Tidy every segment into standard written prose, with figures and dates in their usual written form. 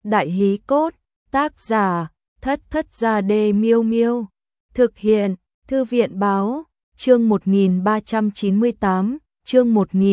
Đại hí cốt, tác giả, Thất Thất Gia Đê Miêu Miêu. Thực hiện, Thư viện báo, chương 1398, chương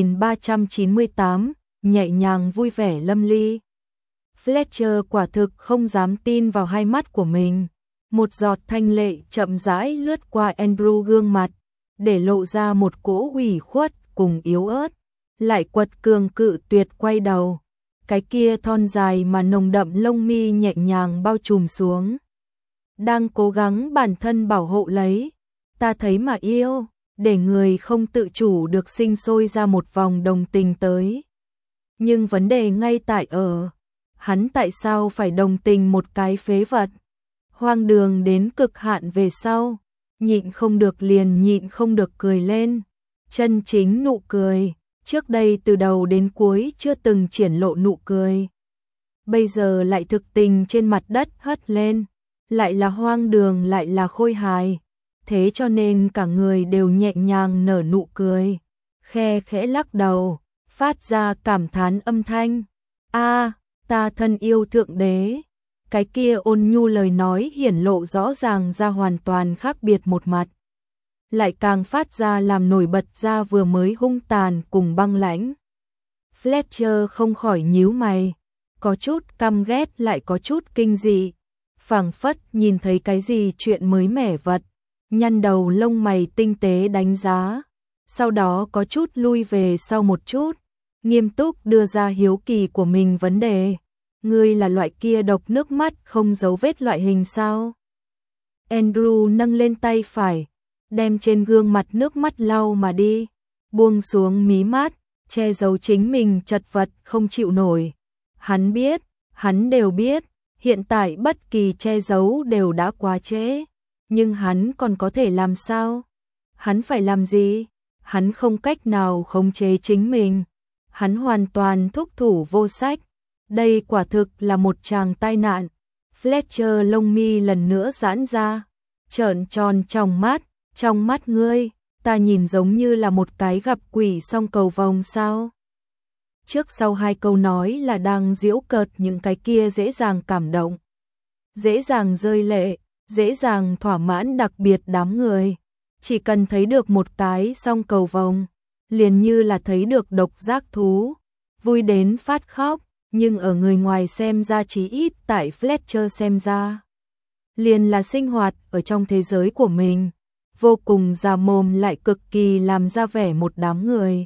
1398, nhẹ nhàng vui vẻ lâm ly. Fletcher quả thực không dám tin vào hai mắt của mình. Một giọt thanh lệ chậm rãi lướt qua Andrew gương mặt, để lộ ra một cỗ ủy khuất cùng yếu ớt, lại quật cường cự tuyệt quay đầu. Cái kia thon dài mà nồng đậm lông mi nhẹ nhàng bao trùm xuống. Đang cố gắng bản thân bảo hộ lấy. Ta thấy mà yêu, để người không tự chủ được sinh sôi ra một vòng đồng tình tới. Nhưng vấn đề ngay tại ở, hắn tại sao phải đồng tình một cái phế vật? Hoang đường đến cực hạn về sau, nhịn không được liền nhịn không được cười lên. Chân chính nụ cười, trước đây từ đầu đến cuối chưa từng triển lộ nụ cười. Bây giờ lại thực tình trên mặt đất hất lên, lại là hoang đường lại là khôi hài. Thế cho nên cả người đều nhẹ nhàng nở nụ cười, khe khẽ lắc đầu, phát ra cảm thán âm thanh. A, ta thân yêu thượng đế. Cái kia ôn nhu lời nói hiển lộ rõ ràng ra hoàn toàn khác biệt một mặt. Lại càng phát ra làm nổi bật ra vừa mới hung tàn cùng băng lãnh. Fletcher không khỏi nhíu mày, có chút căm ghét lại có chút kinh dị, phảng phất nhìn thấy cái gì chuyện mới mẻ vật, nhăn đầu lông mày tinh tế đánh giá, sau đó có chút lui về sau một chút, nghiêm túc đưa ra hiếu kỳ của mình vấn đề. Ngươi là loại kia độc nước mắt không dấu vết loại hình sao? Andrew nâng lên tay phải, đem trên gương mặt nước mắt lau mà đi, buông xuống mí mắt, che giấu chính mình chật vật không chịu nổi. Hắn biết, hắn đều biết, hiện tại bất kỳ che giấu đều đã quá trễ, nhưng hắn còn có thể làm sao? Hắn phải làm gì? Hắn không cách nào khống chế chính mình, hắn hoàn toàn thúc thủ vô sách. Đây quả thực là một tràng tai nạn. Fletcher lông mi lần nữa giãn ra, trợn tròn trong mắt ngươi, ta nhìn giống như là một cái gặp quỷ song cầu vồng sao? Trước sau hai câu nói là đang giễu cợt những cái kia dễ dàng cảm động, dễ dàng rơi lệ, dễ dàng thỏa mãn đặc biệt đám người. Chỉ cần thấy được một cái song cầu vồng, liền như là thấy được độc giác thú, vui đến phát khóc. Nhưng ở người ngoài xem ra, chí ít tại Fletcher xem ra, liền là sinh hoạt ở trong thế giới của mình, vô cùng già mồm lại cực kỳ làm ra vẻ một đám người.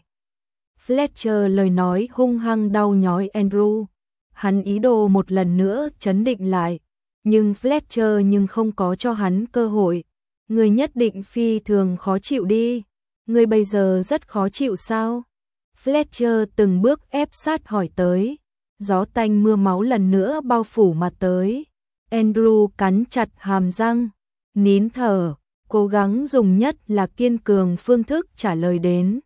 Fletcher lời nói hung hăng đau nhói Andrew, hắn ý đồ một lần nữa trấn định lại, nhưng Fletcher không có cho hắn cơ hội. Người nhất định phi thường khó chịu đi, người bây giờ rất khó chịu sao? Fletcher từng bước ép sát hỏi tới. Gió tanh mưa máu lần nữa bao phủ mà tới. Andrew cắn chặt hàm răng, nín thở, cố gắng dùng nhất là kiên cường phương thức trả lời đến.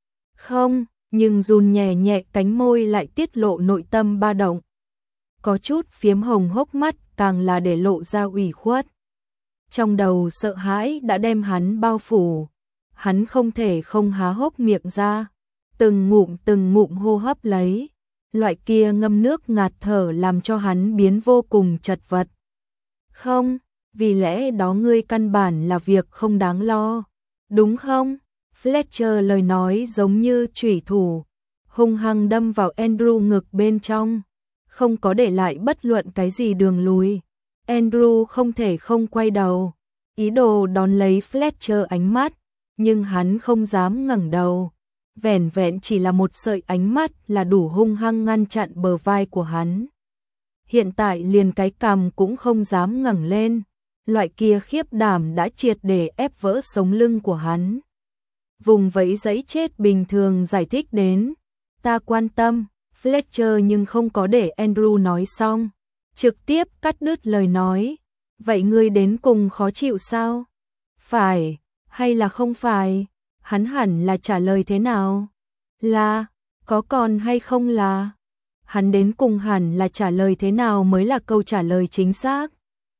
Không, nhưng run nhẹ nhẹ cánh môi lại tiết lộ nội tâm ba động. Có chút phiếm hồng hốc mắt càng là để lộ ra ủy khuất. Trong đầu sợ hãi đã đem hắn bao phủ. Hắn không thể không há hốc miệng ra, từng ngụm hô hấp lấy. Loại kia ngâm nước ngạt thở làm cho hắn biến vô cùng chật vật. Không, vì lẽ đó ngươi căn bản là việc không đáng lo, đúng không? Fletcher lời nói giống như chủy thủ, hung hăng đâm vào Andrew ngực bên trong, không có để lại bất luận cái gì đường lùi. Andrew không thể không quay đầu, ý đồ đón lấy Fletcher ánh mắt, nhưng hắn không dám ngẩng đầu. Vẻn vẹn chỉ là một sợi ánh mắt là đủ hung hăng ngăn chặn bờ vai của hắn. Hiện tại liền cái cằm cũng không dám ngẩng lên, loại kia khiếp đảm đã triệt để ép vỡ sống lưng của hắn. Vùng vẫy giấy chết bình thường giải thích đến, ta quan tâm, Fletcher nhưng không có để Andrew nói xong, trực tiếp cắt đứt lời nói. Vậy ngươi đến cùng khó chịu sao? Phải, hay là không phải? Hắn hẳn là trả lời thế nào? Là, có còn hay không là? Hắn đến cùng hẳn là trả lời thế nào mới là câu trả lời chính xác?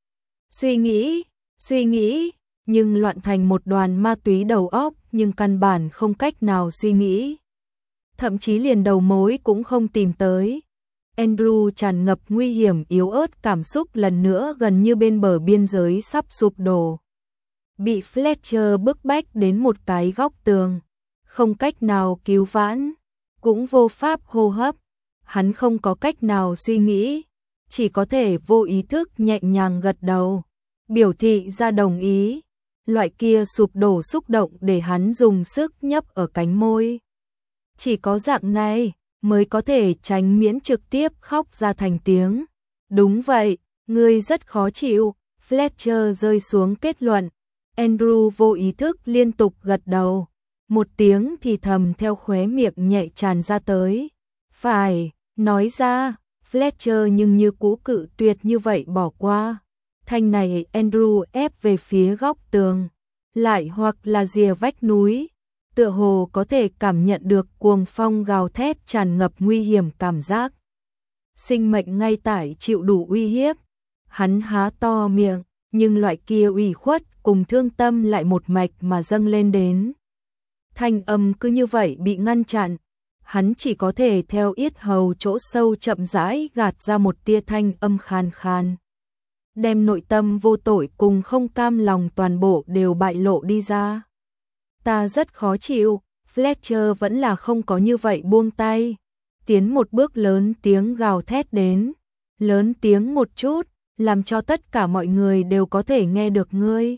Suy nghĩ, nhưng loạn thành một đoàn ma túy đầu óc, nhưng căn bản không cách nào suy nghĩ. Thậm chí liền đầu mối cũng không tìm tới. Andrew tràn ngập nguy hiểm yếu ớt, cảm xúc lần nữa gần như bên bờ biên giới sắp sụp đổ. Bị Fletcher bức bách đến một cái góc tường, không cách nào cứu vãn, cũng vô pháp hô hấp. Hắn không có cách nào suy nghĩ, chỉ có thể vô ý thức nhẹ nhàng gật đầu, biểu thị ra đồng ý. Loại kia sụp đổ xúc động để hắn dùng sức nhấp ở cánh môi. Chỉ có dạng này mới có thể tránh miễn trực tiếp khóc ra thành tiếng. Đúng vậy, ngươi rất khó chịu, Fletcher rơi xuống kết luận. Andrew vô ý thức liên tục gật đầu, một tiếng thì thầm theo khóe miệng nhẹ tràn ra tới. Phải, nói ra, Fletcher nhưng như cũ cự tuyệt như vậy bỏ qua. Thanh này Andrew ép về phía góc tường, lại hoặc là rìa vách núi, tựa hồ có thể cảm nhận được cuồng phong gào thét tràn ngập nguy hiểm cảm giác. Sinh mệnh ngay tại chịu đủ uy hiếp. Hắn há to miệng, nhưng loại kia ủy khuất cùng thương tâm lại một mạch mà dâng lên đến. Thanh âm cứ như vậy bị ngăn chặn, hắn chỉ có thể theo yết hầu chỗ sâu chậm rãi gạt ra một tia thanh âm khan khan. Đem nội tâm vô tội cùng không cam lòng toàn bộ đều bại lộ đi ra. Ta rất khó chịu, Fletcher vẫn là không có như vậy buông tay. Tiến một bước lớn tiếng gào thét đến, lớn tiếng một chút, làm cho tất cả mọi người đều có thể nghe được ngươi.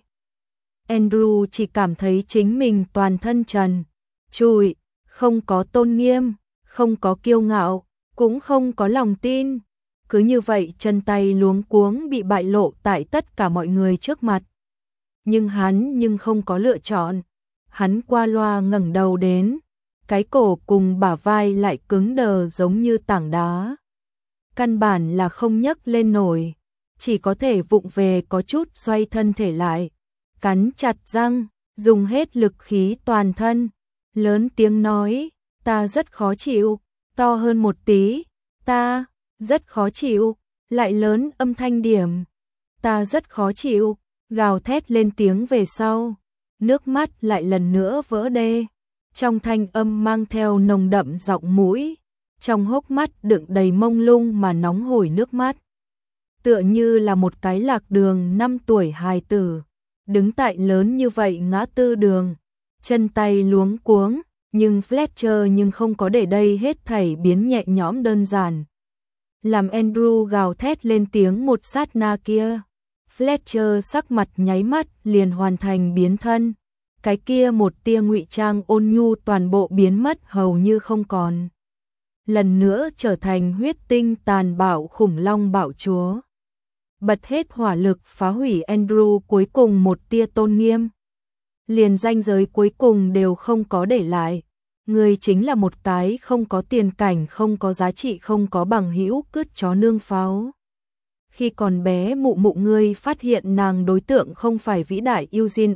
Andrew chỉ cảm thấy chính mình toàn thân trần trụi, không có tôn nghiêm, không có kiêu ngạo, cũng không có lòng tin. Cứ như vậy chân tay luống cuống bị bại lộ tại tất cả mọi người trước mặt. Nhưng hắn không có lựa chọn. Hắn qua loa ngẩng đầu đến, cái cổ cùng bả vai lại cứng đờ giống như tảng đá. Căn bản là không nhấc lên nổi, chỉ có thể vụng về có chút xoay thân thể lại, cắn chặt răng, dùng hết lực khí toàn thân, lớn tiếng nói, ta rất khó chịu, to hơn một tí, ta rất khó chịu, lại lớn âm thanh điểm, ta rất khó chịu, gào thét lên tiếng về sau, nước mắt lại lần nữa vỡ đê, trong thanh âm mang theo nồng đậm giọng mũi, trong hốc mắt đựng đầy mông lung mà nóng hổi nước mắt. Tựa như là một cái lạc đường 5 tuổi hài tử, đứng tại lớn như vậy ngã tư đường, chân tay luống cuống, nhưng Fletcher không có để đây hết thảy biến nhẹ nhõm đơn giản. Làm Andrew gào thét lên tiếng một sát na kia, Fletcher sắc mặt nháy mắt liền hoàn thành biến thân, cái kia một tia ngụy trang ôn nhu toàn bộ biến mất hầu như không còn. Lần nữa trở thành huyết tinh tàn bạo khủng long bạo chúa. Bật hết hỏa lực phá hủy Andrew cuối cùng một tia tôn nghiêm. Liền ranh giới cuối cùng đều không có để lại. Người chính là một cái không có tiền cảnh, không có giá trị, không có bằng hữu, cứt chó nương pháo. Khi còn bé mụ mụ ngươi phát hiện nàng đối tượng không phải vĩ đại Eugene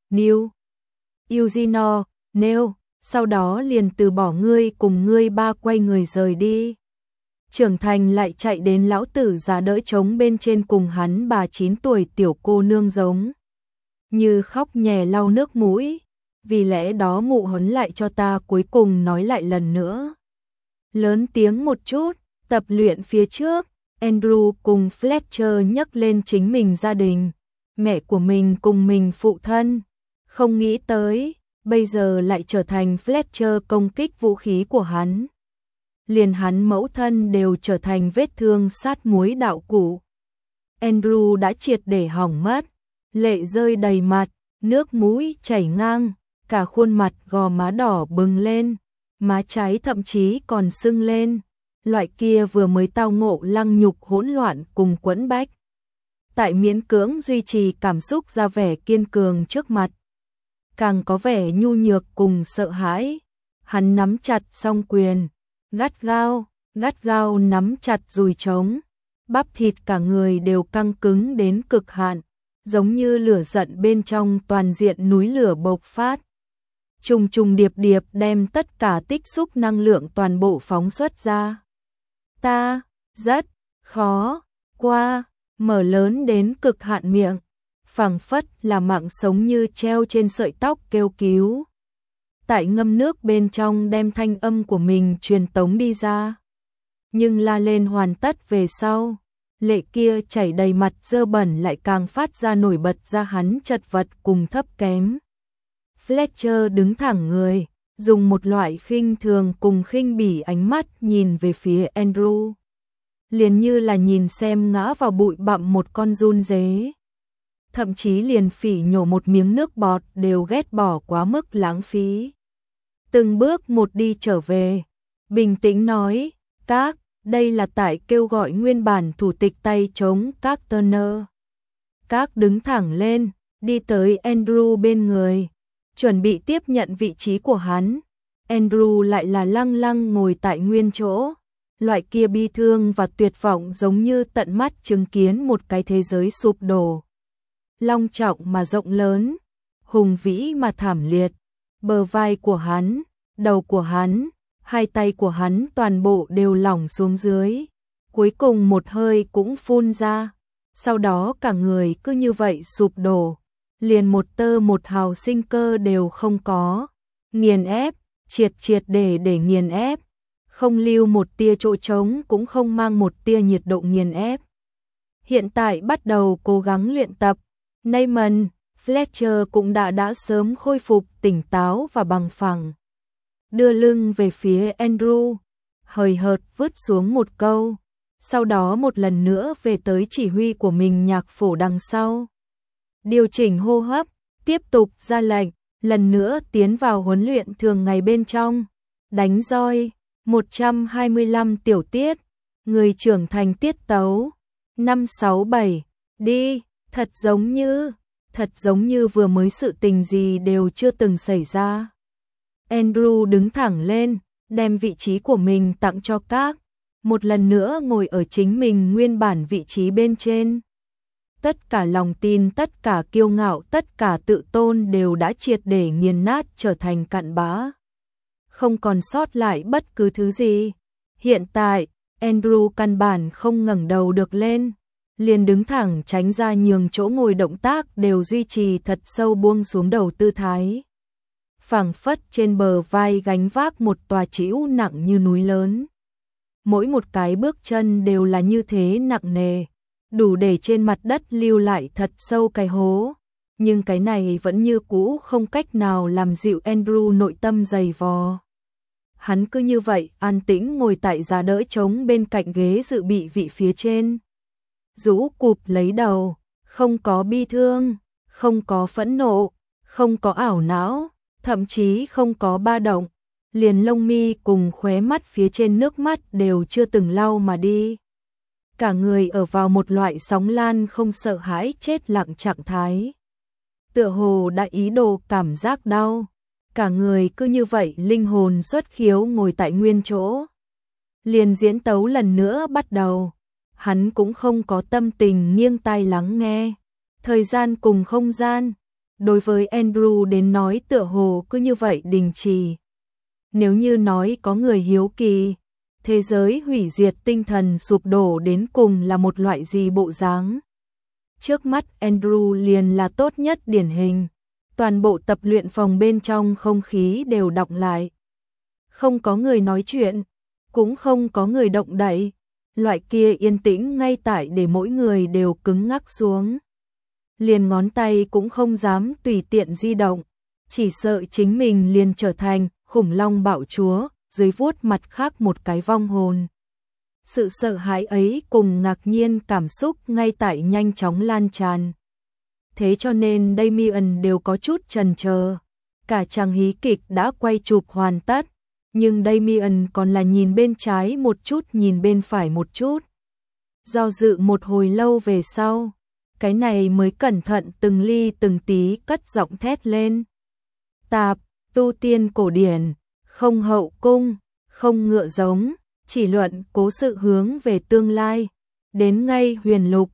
O'Neill, sau đó liền từ bỏ ngươi cùng ngươi ba quay người rời đi. Trưởng thành lại chạy đến lão tử già đỡ trống bên trên cùng hắn bà 9 tuổi tiểu cô nương giống như khóc nhè lau nước mũi. Vì lẽ đó mụ huấn lại cho ta, cuối cùng nói lại lần nữa. Lớn tiếng một chút, tập luyện phía trước, Andrew cùng Fletcher nhắc lên chính mình gia đình, mẹ của mình cùng mình phụ thân. Không nghĩ tới, bây giờ lại trở thành Fletcher công kích vũ khí của hắn. Liền hắn mẫu thân đều trở thành vết thương sát muối đạo cụ. Andrew đã triệt để hỏng mất, lệ rơi đầy mặt, nước mũi chảy ngang, cả khuôn mặt gò má đỏ bừng lên, má trái thậm chí còn sưng lên, loại kia vừa mới tao ngộ lăng nhục hỗn loạn cùng quẫn bách. Tại miễn cưỡng duy trì cảm xúc ra vẻ kiên cường trước mặt, càng có vẻ nhu nhược cùng sợ hãi. Hắn nắm chặt song quyền, gắt gao nắm chặt dùi trống, bắp thịt cả người đều căng cứng đến cực hạn, giống như lửa giận bên trong toàn diện núi lửa bộc phát. Trùng trùng điệp điệp đem tất cả tích xúc năng lượng toàn bộ phóng xuất ra. Ta rất khó qua, mở lớn đến cực hạn miệng, phảng phất là mạng sống như treo trên sợi tóc kêu cứu. Tại ngâm nước bên trong đem thanh âm của mình truyền tống đi ra. nhưng la lên hoàn tất về sau, lệ kia chảy đầy mặt dơ bẩn lại càng phát ra nổi bật ra hắn chật vật cùng thấp kém. Fletcher đứng thẳng người, dùng một loại khinh thường cùng khinh bỉ ánh mắt nhìn về phía Andrew. Liền như là nhìn xem ngã vào bụi bặm một con giun dế. Thậm chí liền phỉ nhổ một miếng nước bọt đều ghét bỏ quá mức lãng phí. Từng bước một đi trở về, bình tĩnh nói, các, đây là tại kêu gọi nguyên bản thủ tịch tay chống các Turner. Các đứng thẳng lên, đi tới Andrew bên người, chuẩn bị tiếp nhận vị trí của hắn. Andrew lại là lăng lăng ngồi tại nguyên chỗ, loại kia bi thương và tuyệt vọng giống như tận mắt chứng kiến một cái thế giới sụp đổ. Long trọng mà rộng lớn, hùng vĩ mà thảm liệt, bờ vai của hắn, đầu của hắn, hai tay của hắn toàn bộ đều lỏng xuống dưới, cuối cùng một hơi cũng phun ra, sau đó cả người cứ như vậy sụp đổ, liền một tơ một hào sinh cơ đều không có, nghiền ép, triệt để nghiền ép, không lưu một tia chỗ trống cũng không mang một tia nhiệt độ nghiền ép. Hiện tại bắt đầu cố gắng luyện tập, Neyman, Fletcher cũng đã sớm khôi phục tỉnh táo và bằng phẳng. Đưa lưng về phía Andrew, hời hợt vứt xuống một câu, sau đó một lần nữa về tới chỉ huy của mình nhạc phổ đằng sau. Điều chỉnh hô hấp, tiếp tục ra lệnh, lần nữa tiến vào huấn luyện thường ngày bên trong. Đánh roi, 125 tiểu tiết, người trưởng thành tiết tấu, 567, đi, thật giống như vừa mới sự tình gì đều chưa từng xảy ra. Andrew đứng thẳng lên, đem vị trí của mình tặng cho các, một lần nữa ngồi ở chính mình nguyên bản vị trí bên trên. Tất cả lòng tin, tất cả kiêu ngạo, tất cả tự tôn đều đã triệt để nghiền nát trở thành cặn bã. Không còn sót lại bất cứ thứ gì. Hiện tại, Andrew căn bản không ngẩng đầu được lên, liền đứng thẳng tránh ra nhường chỗ ngồi, động tác đều duy trì thật sâu buông xuống đầu tư thái. Phảng phất trên bờ vai gánh vác một tòa trĩu nặng như núi lớn. Mỗi một cái bước chân đều là như thế nặng nề, đủ để trên mặt đất lưu lại thật sâu cái hố. Nhưng cái này vẫn như cũ không cách nào làm dịu Andrew nội tâm dày vò. Hắn cứ như vậy an tĩnh ngồi tại giá đỡ trống bên cạnh ghế dự bị vị phía trên. Rũ cụp lấy đầu, không có bi thương, không có phẫn nộ, không có ảo não, thậm chí không có ba động, liền lông mi cùng khóe mắt phía trên nước mắt đều chưa từng lau mà đi. Cả người ở vào một loại sóng lan không sợ hãi chết lặng trạng thái. Tựa hồ đã ý đồ cảm giác đau, cả người cứ như vậy linh hồn xuất khiếu ngồi tại nguyên chỗ. Liền diễn tấu lần nữa bắt đầu, hắn cũng không có tâm tình nghiêng tai lắng nghe. Thời gian cùng không gian, đối với Andrew đến nói tựa hồ cứ như vậy đình trì. Nếu như nói có người hiếu kỳ, thế giới hủy diệt tinh thần sụp đổ đến cùng là một loại gì bộ dáng. Trước mắt Andrew liền là tốt nhất điển hình. Toàn bộ tập luyện phòng bên trong không khí đều đọng lại. Không có người nói chuyện, cũng không có người động đậy. Loại kia yên tĩnh ngay tại để mỗi người đều cứng ngắc xuống. Liền ngón tay cũng không dám tùy tiện di động, chỉ sợ chính mình liền trở thành khủng long bạo chúa, dưới vuốt mặt khác một cái vong hồn. Sự sợ hãi ấy cùng ngạc nhiên cảm xúc ngay tại nhanh chóng lan tràn. Thế cho nên Damien đều có chút chần chờ. Cả chàng hí kịch đã quay chụp hoàn tất, nhưng Damien còn là nhìn bên trái một chút nhìn bên phải một chút. Do dự một hồi lâu về sau, cái này mới cẩn thận từng ly từng tí cất giọng thét lên. Tạp, tu tiên cổ điển, không hậu cung, không ngựa giống, chỉ luận cố sự hướng về tương lai, đến ngay huyền lục,